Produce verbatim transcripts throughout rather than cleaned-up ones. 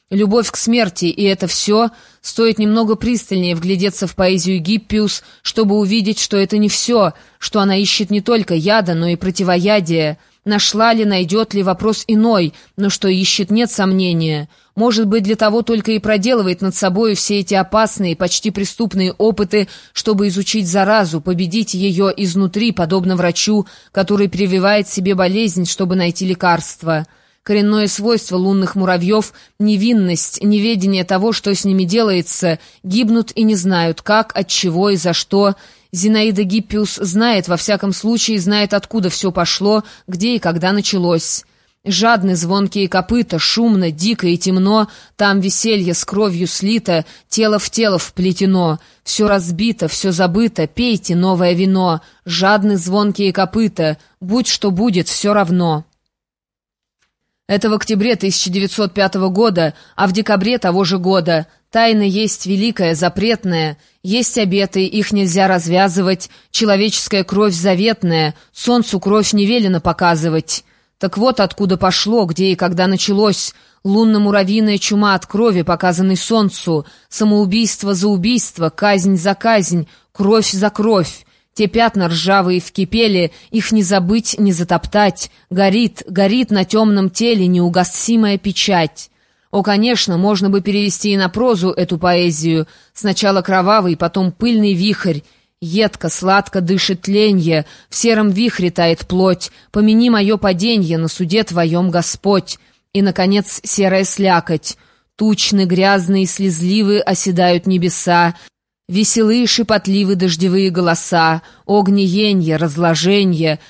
Любовь к смерти, и это все. Стоит немного пристальнее вглядеться в поэзию Гиппиус, чтобы увидеть, что это не все, что она ищет не только яда, но и противоядия. Нашла ли, найдет ли, вопрос иной, но что ищет, нет сомнения. Может быть, для того только и проделывает над собой все эти опасные, почти преступные опыты, чтобы изучить заразу, победить ее изнутри, подобно врачу, который прививает себе болезнь, чтобы найти лекарство. Коренное свойство лунных муравьев — невинность, неведение того, что с ними делается, гибнут и не знают, как, от чего и за что. Зинаида Гиппиус знает, во всяком случае, знает, откуда все пошло, где и когда началось. Жадны звонкие копыта, шумно, дико и темно, там веселье с кровью слито, тело в тело вплетено, все разбито, все забыто, пейте новое вино, жадны звонкие копыта, будь что будет, все равно. Это в октябре тысяча девятьсот пятого года, а в декабре того же года. Тайна есть великая, запретная, есть обеты, их нельзя развязывать, человеческая кровь заветная, солнцу кровь не велено показывать. Так вот откуда пошло, где и когда началось. Лунно-муравьиная чума от крови, показанной солнцу, самоубийство за убийство, казнь за казнь, кровь за кровь. Те пятна ржавые вкипели, их не забыть, не затоптать. Горит, горит на темном теле неугасимая печать. О, конечно, можно бы перевести и на прозу эту поэзию. Сначала кровавый, потом пыльный вихрь. Едко, сладко дышит тленье, в сером вихре тает плоть. Помяни мое паденье, на суде твоем Господь. И, наконец, серая слякоть. Тучны, грязные, слезливы оседают небеса. Веселые, шепотливы дождевые голоса, огниенье, разложенье.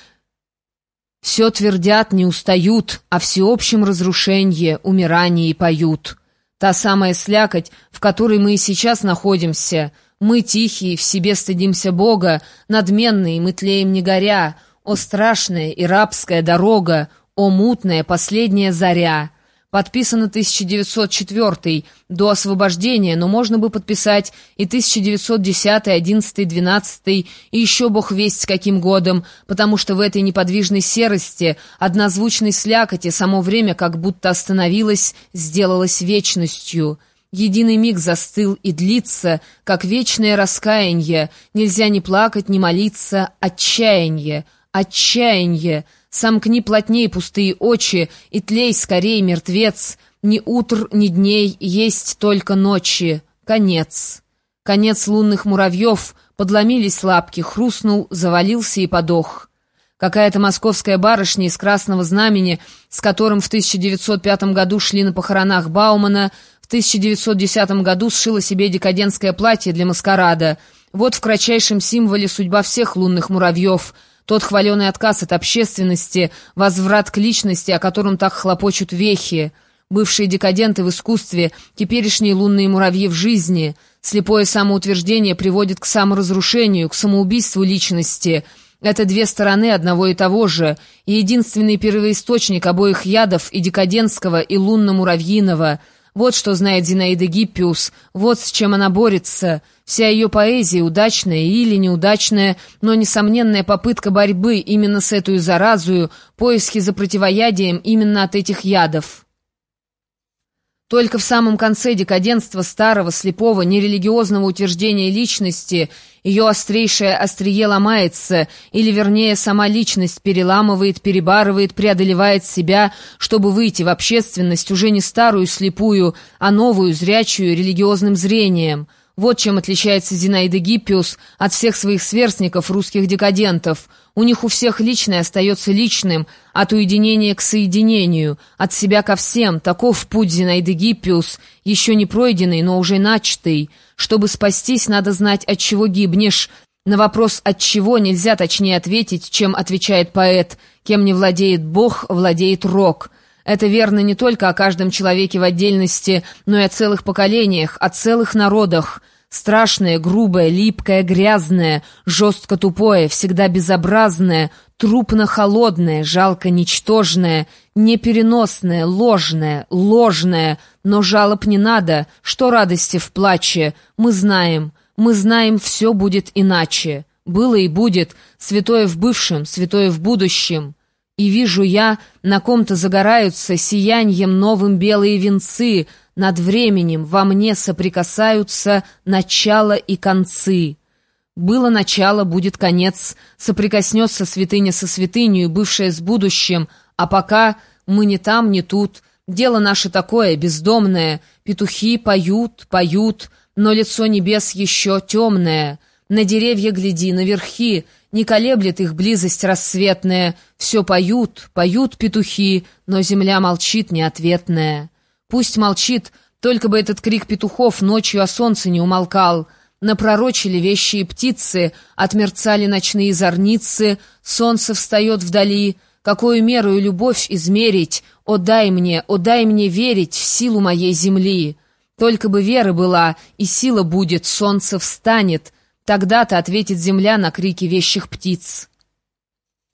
Все твердят, не устают, о всеобщем разрушенье, умирании поют. Та самая слякоть, в которой мы и сейчас находимся. Мы тихие, в себе стыдимся Бога, надменные, мы тлеем не горя. О страшная и рабская дорога, о мутная последняя заря. Подписано тысяча девятьсот четвёртый, до освобождения, но можно бы подписать и тысяча девятьсот десятый, одиннадцатый, двенадцатый, и еще бог весть с каким годом, потому что в этой неподвижной серости, однозвучной слякоти, само время как будто остановилось, сделалось вечностью. Единый миг застыл и длится, как вечное раскаяние, нельзя ни плакать, ни молиться, отчаяние, отчаяние. Сомкни плотней пустые очи, и тлей скорей, мертвец. Ни утр, ни дней, есть только ночи. Конец. Конец лунных муравьев, подломились лапки, хрустнул, завалился и подох. Какая-то московская барышня из Красного Знамени, с которым в тысяча девятьсот пятом году шли на похоронах Баумана, в тысяча девятьсот десятом году сшила себе декадентское платье для маскарада. Вот в кратчайшем символе судьба всех лунных муравьев — тот хваленый отказ от общественности, возврат к личности, о котором так хлопочут вехи. Бывшие декаденты в искусстве, теперешние лунные муравьи в жизни. Слепое самоутверждение приводит к саморазрушению, к самоубийству личности. Это две стороны одного и того же, и единственный первоисточник обоих ядов, и декадентского, и лунно-муравьиного. Вот что знает Зинаида Гиппиус, вот с чем она борется. Вся ее поэзия, удачная или неудачная, но несомненная попытка борьбы именно с этой заразою, поиски за противоядием именно от этих ядов. Только в самом конце декаденства старого, слепого, нерелигиозного утверждения личности ее острейшее острие ломается, или, вернее, сама личность переламывает, перебарывает, преодолевает себя, чтобы выйти в общественность уже не старую, слепую, а новую, зрячую, религиозным зрением. Вот чем отличается Зинаида Гиппиус от всех своих сверстников, русских декадентов. У них у всех личное остается личным, от уединения к соединению, от себя ко всем. Таков путь Зинаиды Гиппиус, еще не пройденный, но уже начатый. Чтобы спастись, надо знать, от чего гибнешь. На вопрос «от чего» нельзя точнее ответить, чем отвечает поэт. Кем не владеет Бог, владеет Рок. Это верно не только о каждом человеке в отдельности, но и о целых поколениях, о целых народах. Страшное, грубое, липкое, грязное, жестко тупое, всегда безобразное, трупно-холодное, жалко-ничтожное, непереносное, ложное, ложное. Но жалоб не надо, что радости в плаче. Мы знаем, мы знаем, все будет иначе. Было и будет, святое в бывшем, святое в будущем. И вижу я, на ком-то загораются сияньем новым белые венцы, над временем во мне соприкасаются начало и концы. Было начало, будет конец, соприкоснется святыня со святыней, бывшая с будущим, а пока мы не там, не тут. Дело наше такое, бездомное, петухи поют, поют, но лицо небес еще темное. На деревья гляди, на верхи, не колеблет их близость рассветная. Все поют, поют петухи, но земля молчит неответная. Пусть молчит, только бы этот крик петухов ночью о солнце не умолкал. Напророчили вещие птицы, отмерцали ночные зорницы, солнце встает вдали. Какую мерою любовь измерить? О, дай мне, о, дай мне верить в силу моей земли. Только бы вера была, и сила будет, солнце встанет. Тогда-то ответит земля на крики вещих птиц.